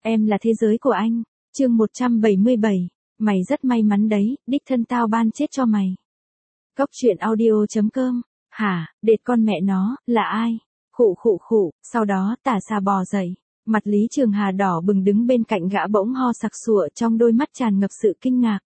Em là thế giới của anh. Chương 177. Mày rất may mắn đấy, đích thân tao ban chết cho mày. Góc truyện audio.com. Hả, đệt con mẹ nó, là ai? Khụ khụ khụ, sau đó tả xà bò dậy. Mặt Lý Trường Hà đỏ bừng đứng bên cạnh gã bỗng ho sặc sụa trong đôi mắt tràn ngập sự kinh ngạc.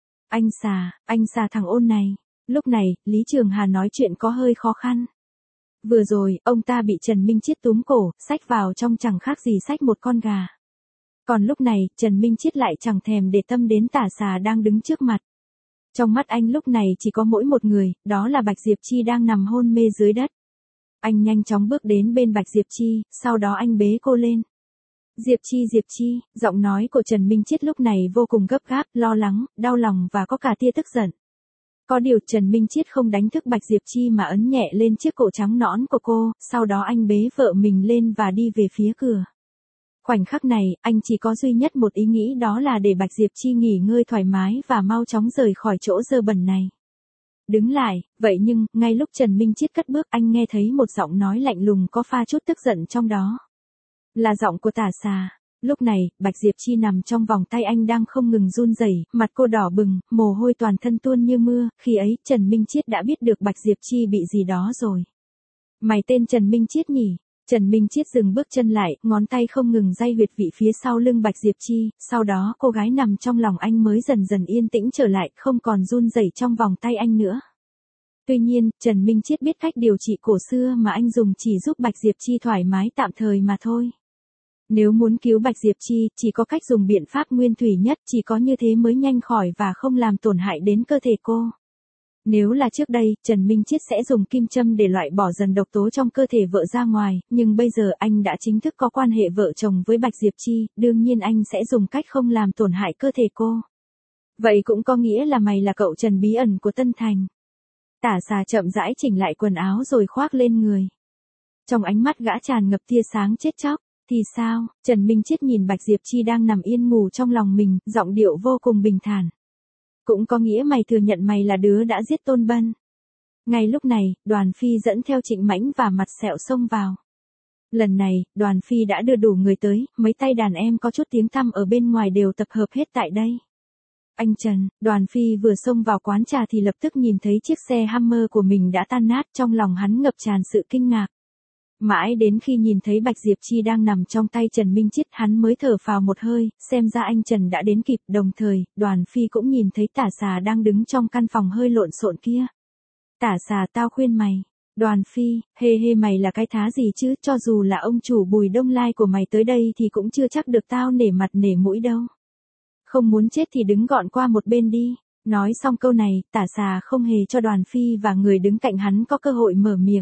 Anh xà thằng ôn này. Lúc này, Lý Trường Hà nói chuyện có hơi khó khăn. Vừa rồi, ông ta bị Trần Minh Chiết túm cổ, xách vào trong chẳng khác gì xách một con gà. Còn lúc này, Trần Minh Chiết lại chẳng thèm để tâm đến tả xà đang đứng trước mặt. Trong mắt anh lúc này chỉ có mỗi một người, đó là Bạch Diệp Chi đang nằm hôn mê dưới đất. Anh nhanh chóng bước đến bên Bạch Diệp Chi, sau đó anh bế cô lên. Diệp Chi, giọng nói của Trần Minh Chiết lúc này vô cùng gấp gáp, lo lắng, đau lòng và có cả tia tức giận. Có điều Trần Minh Chiết không đánh thức Bạch Diệp Chi mà ấn nhẹ lên chiếc cổ trắng nõn của cô, sau đó anh bế vợ mình lên và đi về phía cửa. Khoảnh khắc này, anh chỉ có duy nhất một ý nghĩ, đó là để Bạch Diệp Chi nghỉ ngơi thoải mái và mau chóng rời khỏi chỗ dơ bẩn này. Đứng lại, vậy nhưng, ngay lúc Trần Minh Chiết cất bước anh nghe thấy một giọng nói lạnh lùng có pha chút tức giận trong đó. Là giọng của tả xà. Lúc này, Bạch Diệp Chi nằm trong vòng tay anh đang không ngừng run rẩy, mặt cô đỏ bừng, mồ hôi toàn thân tuôn như mưa, khi ấy Trần Minh Chiết đã biết được Bạch Diệp Chi bị gì đó rồi. Mày tên Trần Minh Chiết nhỉ? Trần Minh Chiết dừng bước chân lại, ngón tay không ngừng day huyệt vị phía sau lưng Bạch Diệp Chi, sau đó cô gái nằm trong lòng anh mới dần dần yên tĩnh trở lại, không còn run rẩy trong vòng tay anh nữa. Tuy nhiên, Trần Minh Chiết biết cách điều trị cổ xưa mà anh dùng chỉ giúp Bạch Diệp Chi thoải mái tạm thời mà thôi. Nếu muốn cứu Bạch Diệp Chi, chỉ có cách dùng biện pháp nguyên thủy nhất, chỉ có như thế mới nhanh khỏi và không làm tổn hại đến cơ thể cô. Nếu là trước đây, Trần Minh Chiết sẽ dùng kim châm để loại bỏ dần độc tố trong cơ thể vợ ra ngoài, nhưng bây giờ anh đã chính thức có quan hệ vợ chồng với Bạch Diệp Chi, đương nhiên anh sẽ dùng cách không làm tổn hại cơ thể cô. Vậy cũng có nghĩa là mày là cậu Trần bí ẩn của Tân Thành. Tả xà chậm rãi chỉnh lại quần áo rồi khoác lên người. Trong ánh mắt gã tràn ngập tia sáng chết chóc. Thì sao? Trần Minh Chiết nhìn Bạch Diệp Chi đang nằm yên ngủ trong lòng mình, giọng điệu vô cùng bình thản. Cũng có nghĩa mày thừa nhận mày là đứa đã giết Tôn Bân. Ngay lúc này, Đoàn Phi dẫn theo Trịnh Mãnh và Mặt Sẹo xông vào. Lần này, Đoàn Phi đã đưa đủ người tới, mấy tay đàn em có chút tiếng tăm ở bên ngoài đều tập hợp hết tại đây. Anh Trần, Đoàn Phi vừa xông vào quán trà thì lập tức nhìn thấy chiếc xe Hummer của mình đã tan nát, trong lòng hắn ngập tràn sự kinh ngạc. Mãi đến khi nhìn thấy Bạch Diệp Chi đang nằm trong tay Trần Minh Chiết hắn mới thở phào một hơi, xem ra anh Trần đã đến kịp, đồng thời, Đoàn Phi cũng nhìn thấy tả xà đang đứng trong căn phòng hơi lộn xộn kia. Tả xà tao khuyên mày. Đoàn Phi, hê mày là cái thá gì chứ, cho dù là ông chủ Bùi Đông Lai của mày tới đây thì cũng chưa chắc được tao nể mặt nể mũi đâu. Không muốn chết thì đứng gọn qua một bên đi. Nói xong câu này, tả xà không hề cho Đoàn Phi và người đứng cạnh hắn có cơ hội mở miệng.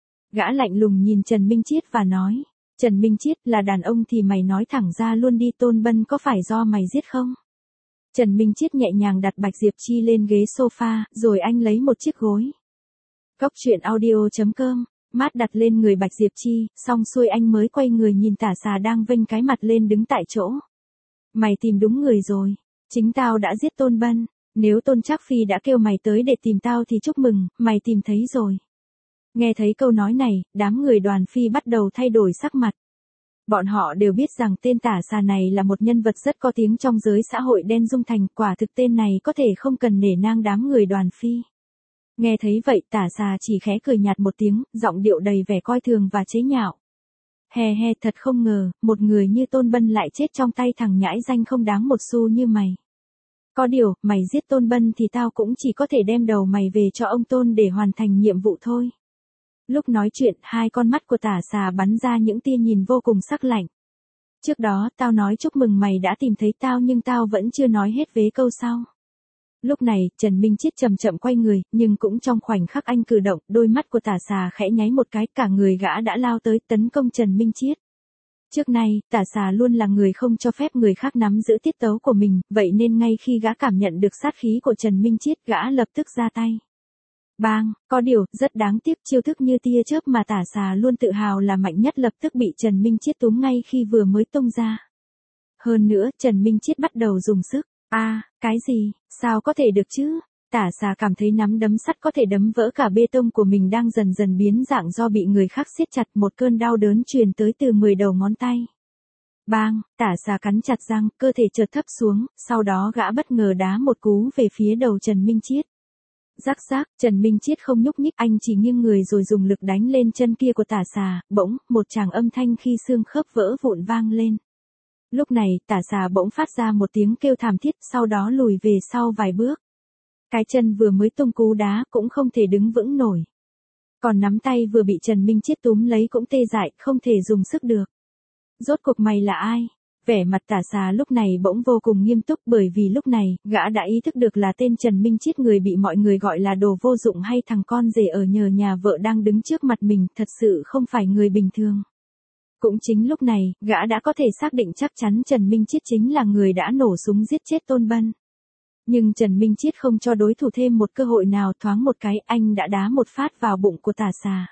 Gã lạnh lùng nhìn Trần Minh Chiết và nói, Trần Minh Chiết, là đàn ông thì mày nói thẳng ra luôn đi, Tôn Bân có phải do mày giết không? Trần Minh Chiết nhẹ nhàng đặt Bạch Diệp Chi lên ghế sofa, rồi anh lấy một chiếc gối. Góc truyện audio.com, mát đặt lên người Bạch Diệp Chi, xong xuôi anh mới quay người nhìn tả xà đang vênh cái mặt lên đứng tại chỗ. Mày tìm đúng người rồi, chính tao đã giết Tôn Bân, nếu Tôn Trác Phi đã kêu mày tới để tìm tao thì chúc mừng, mày tìm thấy rồi. Nghe thấy câu nói này, đám người Đoàn Phi bắt đầu thay đổi sắc mặt. Bọn họ đều biết rằng tên tả xà này là một nhân vật rất có tiếng trong giới xã hội đen Dung Thành, quả thực tên này có thể không cần nể nang đám người Đoàn Phi. Nghe thấy vậy tả xà chỉ khẽ cười nhạt một tiếng, giọng điệu đầy vẻ coi thường và chế nhạo. He, thật không ngờ, một người như Tôn Bân lại chết trong tay thằng nhãi danh không đáng một xu như mày. Có điều, mày giết Tôn Bân thì tao cũng chỉ có thể đem đầu mày về cho ông Tôn để hoàn thành nhiệm vụ thôi. Lúc nói chuyện, hai con mắt của tả xà bắn ra những tia nhìn vô cùng sắc lạnh. Trước đó, tao nói chúc mừng mày đã tìm thấy tao nhưng tao vẫn chưa nói hết vế câu sau. Lúc này, Trần Minh Chiết chậm chậm quay người, nhưng cũng trong khoảnh khắc anh cử động, đôi mắt của tả xà khẽ nháy một cái, cả người gã đã lao tới tấn công Trần Minh Chiết. Trước nay, tả xà luôn là người không cho phép người khác nắm giữ tiết tấu của mình, vậy nên ngay khi gã cảm nhận được sát khí của Trần Minh Chiết, gã lập tức ra tay. Bang, có điều, rất đáng tiếc chiêu thức như tia chớp mà tả xà luôn tự hào là mạnh nhất lập tức bị Trần Minh Chiết túm ngay khi vừa mới tung ra. Hơn nữa, Trần Minh Chiết bắt đầu dùng sức. Cái gì, sao có thể được chứ? Tả xà cảm thấy nắm đấm sắt có thể đấm vỡ cả bê tông của mình đang dần dần biến dạng do bị người khác siết chặt, một cơn đau đớn truyền tới từ 10 đầu ngón tay. Bang, tả xà cắn chặt răng, cơ thể chợt thấp xuống, sau đó gã bất ngờ đá một cú về phía đầu Trần Minh Chiết. Rắc rắc, Trần Minh Chiết không nhúc nhích, anh chỉ nghiêng người rồi dùng lực đánh lên chân kia của tả xà, bỗng, một tràng âm thanh khi xương khớp vỡ vụn vang lên. Lúc này, tả xà bỗng phát ra một tiếng kêu thảm thiết, sau đó lùi về sau vài bước. Cái chân vừa mới tung cú đá cũng không thể đứng vững nổi. Còn nắm tay vừa bị Trần Minh Chiết túm lấy cũng tê dại, không thể dùng sức được. Rốt cuộc mày là ai? Vẻ mặt tả xà lúc này bỗng vô cùng nghiêm túc, bởi vì lúc này, gã đã ý thức được là tên Trần Minh Chiết, người bị mọi người gọi là đồ vô dụng hay thằng con rể ở nhờ nhà vợ đang đứng trước mặt mình, thật sự không phải người bình thường. Cũng chính lúc này, gã đã có thể xác định chắc chắn Trần Minh Chiết chính là người đã nổ súng giết chết Tôn Bân. Nhưng Trần Minh Chiết không cho đối thủ thêm một cơ hội nào, thoáng một cái, anh đã đá một phát vào bụng của tả xà.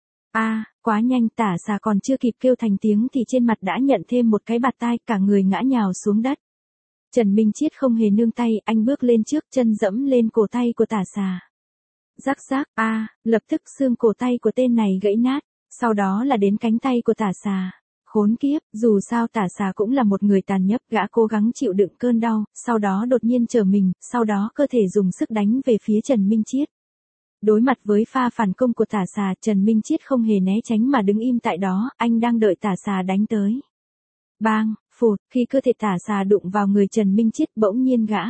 Quá nhanh, tả xà còn chưa kịp kêu thành tiếng thì trên mặt đã nhận thêm một cái bạt tai, cả người ngã nhào xuống đất. Trần Minh Chiết không hề nương tay, anh bước lên trước, chân dẫm lên cổ tay của tả xà. Rắc rắc, lập tức xương cổ tay của tên này gãy nát, sau đó là đến cánh tay của tả xà. Khốn kiếp, dù sao tả xà cũng là một người tàn nhẫn, gã cố gắng chịu đựng cơn đau, sau đó đột nhiên trở mình, sau đó cơ thể dùng sức đánh về phía Trần Minh Chiết. Đối mặt với pha phản công của tả xà, Trần Minh Chiết không hề né tránh mà đứng im tại đó, anh đang đợi tả xà đánh tới. Bang, phụt, khi cơ thể tả xà đụng vào người Trần Minh Chiết bỗng nhiên gã.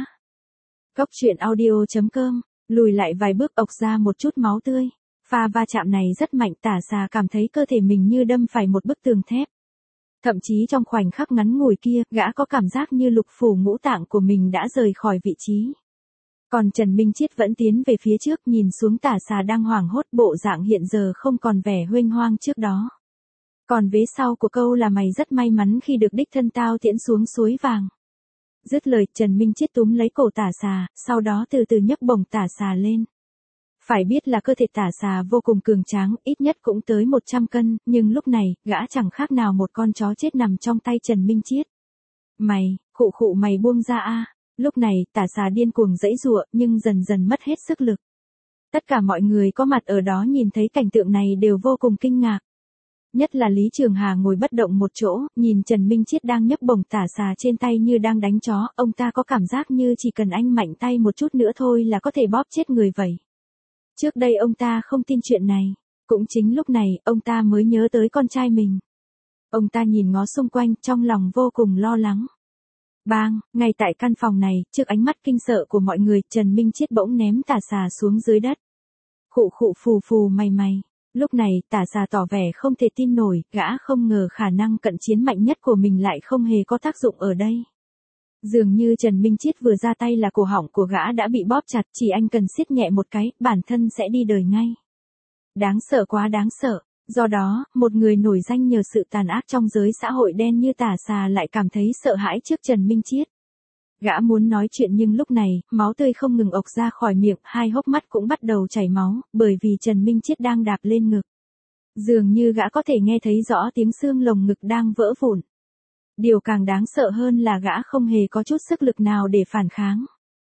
Góc truyện audio.com, lùi lại vài bước ộc ra một chút máu tươi. Pha va chạm này rất mạnh, tả xà cảm thấy cơ thể mình như đâm phải một bức tường thép. Thậm chí trong khoảnh khắc ngắn ngủi kia, gã có cảm giác như lục phủ ngũ tạng của mình đã rời khỏi vị trí. Còn Trần Minh Chiết vẫn tiến về phía trước, nhìn xuống tả xà đang hoảng hốt, bộ dạng hiện giờ không còn vẻ huênh hoang trước đó. Còn vế sau của câu là mày rất may mắn khi được đích thân tao tiễn xuống suối vàng. Dứt lời, Trần Minh Chiết túm lấy cổ tả xà, sau đó từ từ nhấc bổng tả xà lên. Phải biết là cơ thể tả xà vô cùng cường tráng, ít nhất cũng tới 100 cân, nhưng lúc này, gã chẳng khác nào một con chó chết nằm trong tay Trần Minh Chiết. Mày, khụ mày buông ra. Lúc này, tả xà điên cuồng giãy giụa, nhưng dần dần mất hết sức lực. Tất cả mọi người có mặt ở đó nhìn thấy cảnh tượng này đều vô cùng kinh ngạc. Nhất là Lý Trường Hà ngồi bất động một chỗ, nhìn Trần Minh Chiết đang nhấc bổng tả xà trên tay như đang đánh chó, ông ta có cảm giác như chỉ cần anh mạnh tay một chút nữa thôi là có thể bóp chết người vậy. Trước đây ông ta không tin chuyện này, cũng chính lúc này, ông ta mới nhớ tới con trai mình. Ông ta nhìn ngó xung quanh, trong lòng vô cùng lo lắng. Bang, ngay tại căn phòng này, trước ánh mắt kinh sợ của mọi người, Trần Minh Chiết bỗng ném tả xà xuống dưới đất. Khụ phù mày. Lúc này, tả xà tỏ vẻ không thể tin nổi, gã không ngờ khả năng cận chiến mạnh nhất của mình lại không hề có tác dụng ở đây. Dường như Trần Minh Chiết vừa ra tay là cổ họng của gã đã bị bóp chặt, chỉ anh cần siết nhẹ một cái, bản thân sẽ đi đời ngay. Đáng sợ quá đáng sợ. Do đó, một người nổi danh nhờ sự tàn ác trong giới xã hội đen như tả xà lại cảm thấy sợ hãi trước Trần Minh Chiết. Gã muốn nói chuyện nhưng lúc này, máu tươi không ngừng ộc ra khỏi miệng, hai hốc mắt cũng bắt đầu chảy máu, bởi vì Trần Minh Chiết đang đạp lên ngực. Dường như gã có thể nghe thấy rõ tiếng xương lồng ngực đang vỡ vụn. Điều càng đáng sợ hơn là gã không hề có chút sức lực nào để phản kháng.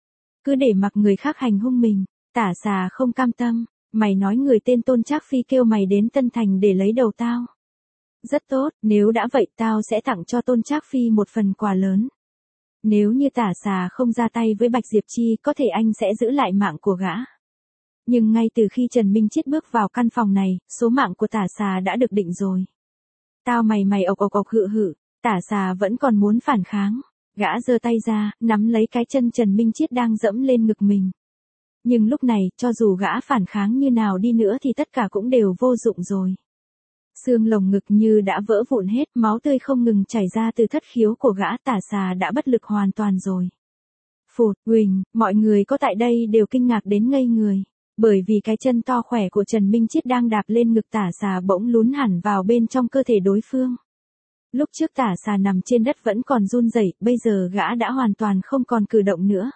Cứ để mặc người khác hành hung mình, tả xà không cam tâm. Mày nói người tên Tôn Trác Phi kêu mày đến Tân Thành để lấy đầu tao. Rất tốt, nếu đã vậy tao sẽ tặng cho Tôn Trác Phi một phần quà lớn. Nếu như tả xà không ra tay với Bạch Diệp Chi, có thể anh sẽ giữ lại mạng của gã. Nhưng ngay từ khi Trần Minh Chiết bước vào căn phòng này, số mạng của tả xà đã được định rồi. Tao mày ộc hự, tả xà vẫn còn muốn phản kháng. Gã giơ tay ra, nắm lấy cái chân Trần Minh Chiết đang dẫm lên ngực mình. Nhưng lúc này, cho dù gã phản kháng như nào đi nữa thì tất cả cũng đều vô dụng rồi. Xương lồng ngực như đã vỡ vụn hết, máu tươi không ngừng chảy ra từ thất khiếu của gã, tả xà đã bất lực hoàn toàn rồi. Phụt, Huỳnh, mọi người có tại đây đều kinh ngạc đến ngây người. Bởi vì cái chân to khỏe của Trần Minh Chiết đang đạp lên ngực tả xà bỗng lún hẳn vào bên trong cơ thể đối phương. Lúc trước tả xà nằm trên đất vẫn còn run rẩy, bây giờ gã đã hoàn toàn không còn cử động nữa.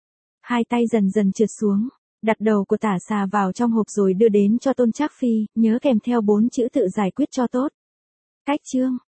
Hai tay dần dần trượt xuống, đặt đầu của tả xà vào trong hộp rồi đưa đến cho Tôn Trác Phi, nhớ kèm theo 4 chữ tự giải quyết cho tốt. Cách chương